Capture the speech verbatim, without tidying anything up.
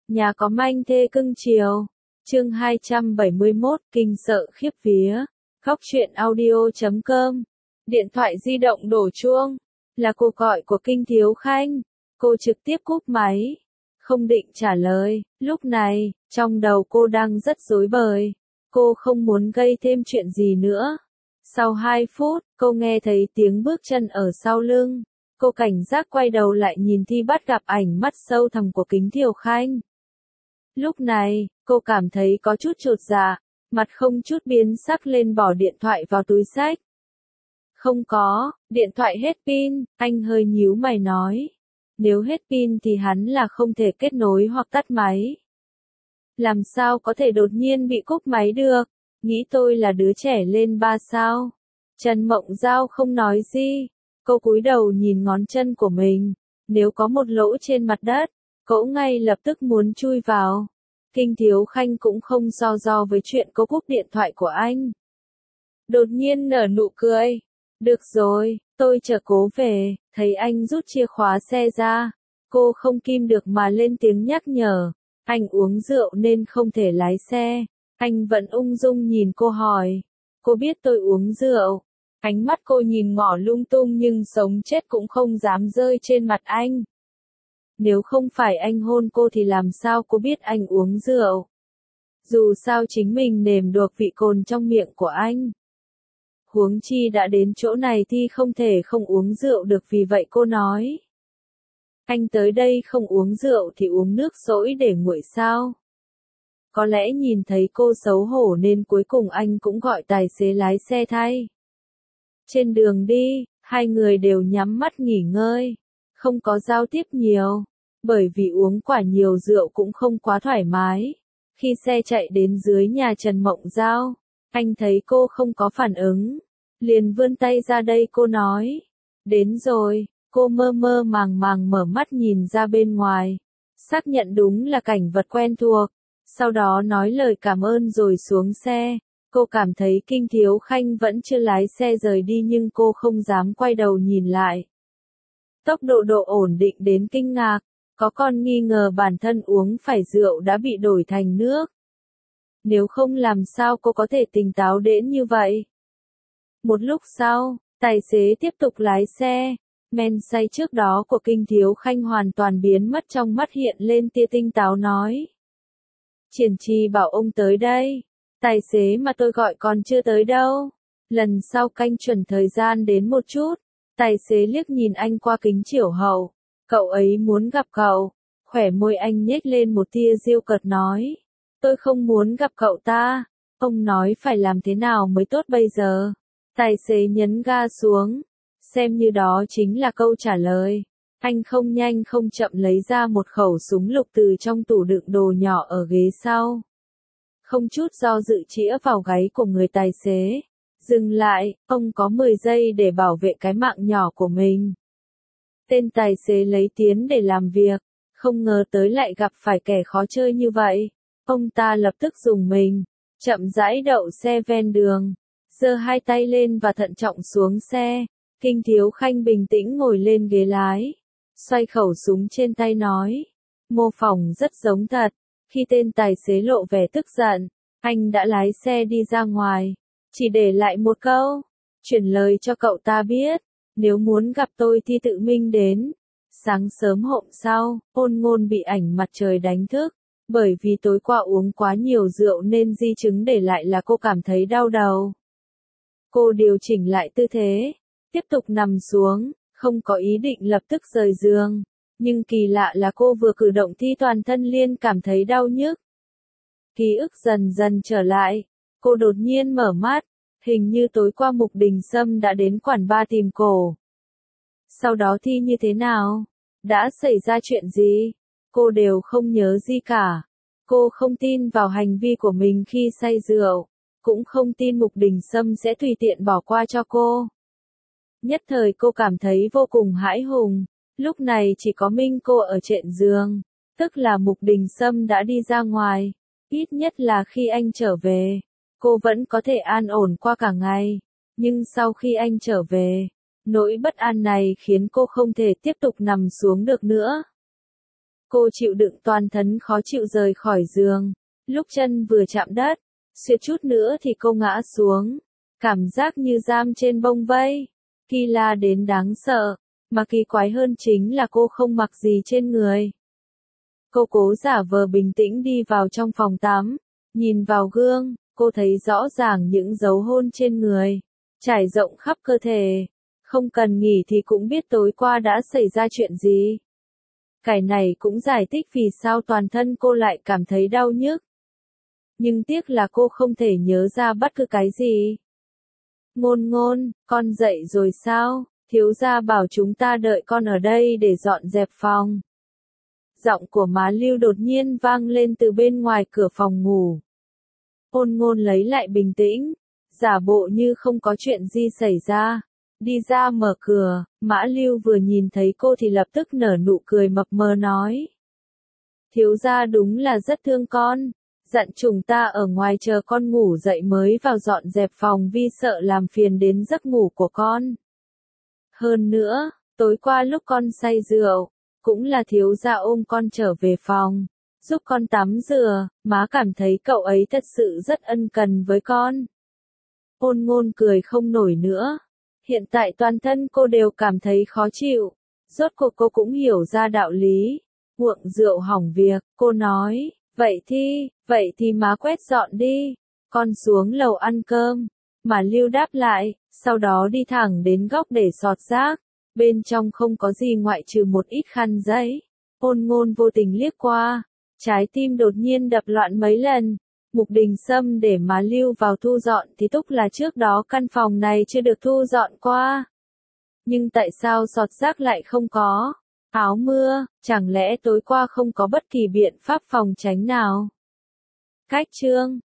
Nhà có manh thê cưng chiều. Chương hai trăm bảy mươi mốt, kinh sợ khiếp vía. Góc truyện audio chấm com. Điện thoại di động đổ chuông. Là cuộc gọi của Kinh Thiếu Khanh. Cô trực tiếp cúp máy. Không định trả lời. Lúc này, trong đầu cô đang rất rối bời. Cô không muốn gây thêm chuyện gì nữa. Sau hai phút, cô nghe thấy tiếng bước chân ở sau lưng. Cô cảnh giác quay đầu lại nhìn thì bắt gặp ảnh mắt sâu thẳm của Kính Thiều Khanh. Lúc này, cô cảm thấy có chút chột dạ, mặt không chút biến sắc lên bỏ điện thoại vào túi xách. Không có, điện thoại hết pin, anh hơi nhíu mày nói. Nếu hết pin thì hắn là không thể kết nối hoặc tắt máy. Làm sao có thể đột nhiên bị cúp máy được, nghĩ tôi là đứa trẻ lên ba sao. Trần Mộng Giao không nói gì, cô cúi đầu nhìn ngón chân của mình, nếu có một lỗ trên mặt đất, cậu ngay lập tức muốn chui vào. Kinh Thiếu Khanh cũng không so do với chuyện cô cúp điện thoại của anh. Đột nhiên nở nụ cười. Được rồi, tôi chờ cố về, thấy anh rút chìa khóa xe ra. Cô không kìm được mà lên tiếng nhắc nhở. Anh uống rượu nên không thể lái xe. Anh vẫn ung dung nhìn cô hỏi. Cô biết tôi uống rượu. Ánh mắt cô nhìn ngỏ lung tung nhưng sống chết cũng không dám rơi trên mặt anh. Nếu không phải anh hôn cô thì làm sao cô biết anh uống rượu? Dù sao chính mình nếm được vị cồn trong miệng của anh. Huống chi đã đến chỗ này thì không thể không uống rượu được, vì vậy cô nói. Anh tới đây không uống rượu thì uống nước sỗi để nguội sao? Có lẽ nhìn thấy cô xấu hổ nên cuối cùng anh cũng gọi tài xế lái xe thay. Trên đường đi, hai người đều nhắm mắt nghỉ ngơi, không có giao tiếp nhiều, bởi vì uống quả nhiều rượu cũng không quá thoải mái. Khi xe chạy đến dưới nhà Trần Mộng Giao, anh thấy cô không có phản ứng, liền vươn tay ra đây cô nói. Đến rồi, cô mơ mơ màng màng mở mắt nhìn ra bên ngoài, xác nhận đúng là cảnh vật quen thuộc, sau đó nói lời cảm ơn rồi xuống xe. Cô cảm thấy Kinh Thiếu Khanh vẫn chưa lái xe rời đi nhưng cô không dám quay đầu nhìn lại. Tốc độ độ ổn định đến kinh ngạc, có con nghi ngờ bản thân uống phải rượu đã bị đổi thành nước. Nếu không làm sao cô có thể tỉnh táo đến như vậy? Một lúc sau, tài xế tiếp tục lái xe, men say trước đó của Kinh Thiếu Khanh hoàn toàn biến mất, trong mắt hiện lên tia tinh táo nói. Triển Trì bảo ông tới đây. Tài xế mà tôi gọi còn chưa tới đâu. Lần sau canh chuẩn thời gian đến một chút. Tài xế liếc nhìn anh qua kính chiếu hậu. Cậu ấy muốn gặp cậu. Khỏe môi anh nhếch lên một tia giễu cợt nói. Tôi không muốn gặp cậu ta. Ông nói phải làm thế nào mới tốt bây giờ? Tài xế nhấn ga xuống. Xem như đó chính là câu trả lời. Anh không nhanh không chậm lấy ra một khẩu súng lục từ trong tủ đựng đồ nhỏ ở ghế sau. Không chút do dự chĩa vào gáy của người tài xế. Dừng lại, ông có mười giây để bảo vệ cái mạng nhỏ của mình. Tên tài xế lấy tiến để làm việc, không ngờ tới lại gặp phải kẻ khó chơi như vậy. Ông ta lập tức dùng mình, chậm rãi đậu xe ven đường, giơ hai tay lên và thận trọng xuống xe. Kinh Thiếu Khanh bình tĩnh ngồi lên ghế lái, xoay khẩu súng trên tay nói. Mô phỏng rất giống thật. Khi tên tài xế lộ vẻ tức giận, anh đã lái xe đi ra ngoài, chỉ để lại một câu, chuyển lời cho cậu ta biết, nếu muốn gặp tôi thì tự mình đến. Sáng sớm hôm sau, Ôn Ngôn bị ảnh mặt trời đánh thức, bởi vì tối qua uống quá nhiều rượu nên di chứng để lại là cô cảm thấy đau đầu. Cô điều chỉnh lại tư thế, tiếp tục nằm xuống, không có ý định lập tức rời giường. Nhưng kỳ lạ là cô vừa cử động thì toàn thân liền cảm thấy đau nhức. Ký ức dần dần trở lại, cô đột nhiên mở mắt, hình như tối qua Mục Đình Sâm đã đến quán bar tìm cô. Sau đó thì như thế nào? Đã xảy ra chuyện gì? Cô đều không nhớ gì cả. Cô không tin vào hành vi của mình khi say rượu, cũng không tin Mục Đình Sâm sẽ tùy tiện bỏ qua cho cô. Nhất thời cô cảm thấy vô cùng hãi hùng. Lúc này chỉ có Minh cô ở trên giường, tức là Mục Đình Sâm đã đi ra ngoài, ít nhất là khi anh trở về, cô vẫn có thể an ổn qua cả ngày, nhưng sau khi anh trở về, nỗi bất an này khiến cô không thể tiếp tục nằm xuống được nữa. Cô chịu đựng toàn thân khó chịu rời khỏi giường. Lúc chân vừa chạm đất, suýt chút nữa thì cô ngã xuống. Cảm giác như giam trên bông vây. Kỳ lạ đến đáng sợ. Mà kỳ quái hơn chính là cô không mặc gì trên người. Cô cố giả vờ bình tĩnh đi vào trong phòng tắm. Nhìn vào gương, cô thấy rõ ràng những dấu hôn trên người. Trải rộng khắp cơ thể. Không cần nghĩ thì cũng biết tối qua đã xảy ra chuyện gì. Cái này cũng giải thích vì sao toàn thân cô lại cảm thấy đau nhức. Nhưng tiếc là cô không thể nhớ ra bất cứ cái gì. Ngôn ngôn, con dậy rồi sao? Thiếu gia bảo chúng ta đợi con ở đây để dọn dẹp phòng. Giọng của má Lưu đột nhiên vang lên từ bên ngoài cửa phòng ngủ. Ôn ngôn lấy lại bình tĩnh, giả bộ như không có chuyện gì xảy ra. Đi ra mở cửa, Mã Lưu vừa nhìn thấy cô thì lập tức nở nụ cười mập mờ nói. Thiếu gia đúng là rất thương con, dặn chúng ta ở ngoài chờ con ngủ dậy mới vào dọn dẹp phòng vì sợ làm phiền đến giấc ngủ của con. Hơn nữa, tối qua lúc con say rượu, cũng là thiếu gia ôm con trở về phòng, giúp con tắm rửa, má cảm thấy cậu ấy thật sự rất ân cần với con. Ôn ngôn cười không nổi nữa. Hiện tại toàn thân cô đều cảm thấy khó chịu. Rốt cuộc cô cũng hiểu ra đạo lý. Uổng rượu hỏng việc, cô nói, vậy thì, vậy thì má quét dọn đi. Con xuống lầu ăn cơm. Mà Lưu đáp lại, sau đó đi thẳng đến góc để xọt rác. Bên trong không có gì ngoại trừ một ít khăn giấy. Ôn ngôn vô tình liếc qua. Trái tim đột nhiên đập loạn mấy lần. Mục Đình Sâm để má Lưu vào thu dọn thì tức là trước đó căn phòng này chưa được thu dọn qua. Nhưng tại sao xọt rác lại không có? Áo mưa, chẳng lẽ tối qua không có bất kỳ biện pháp phòng tránh nào? Cách chương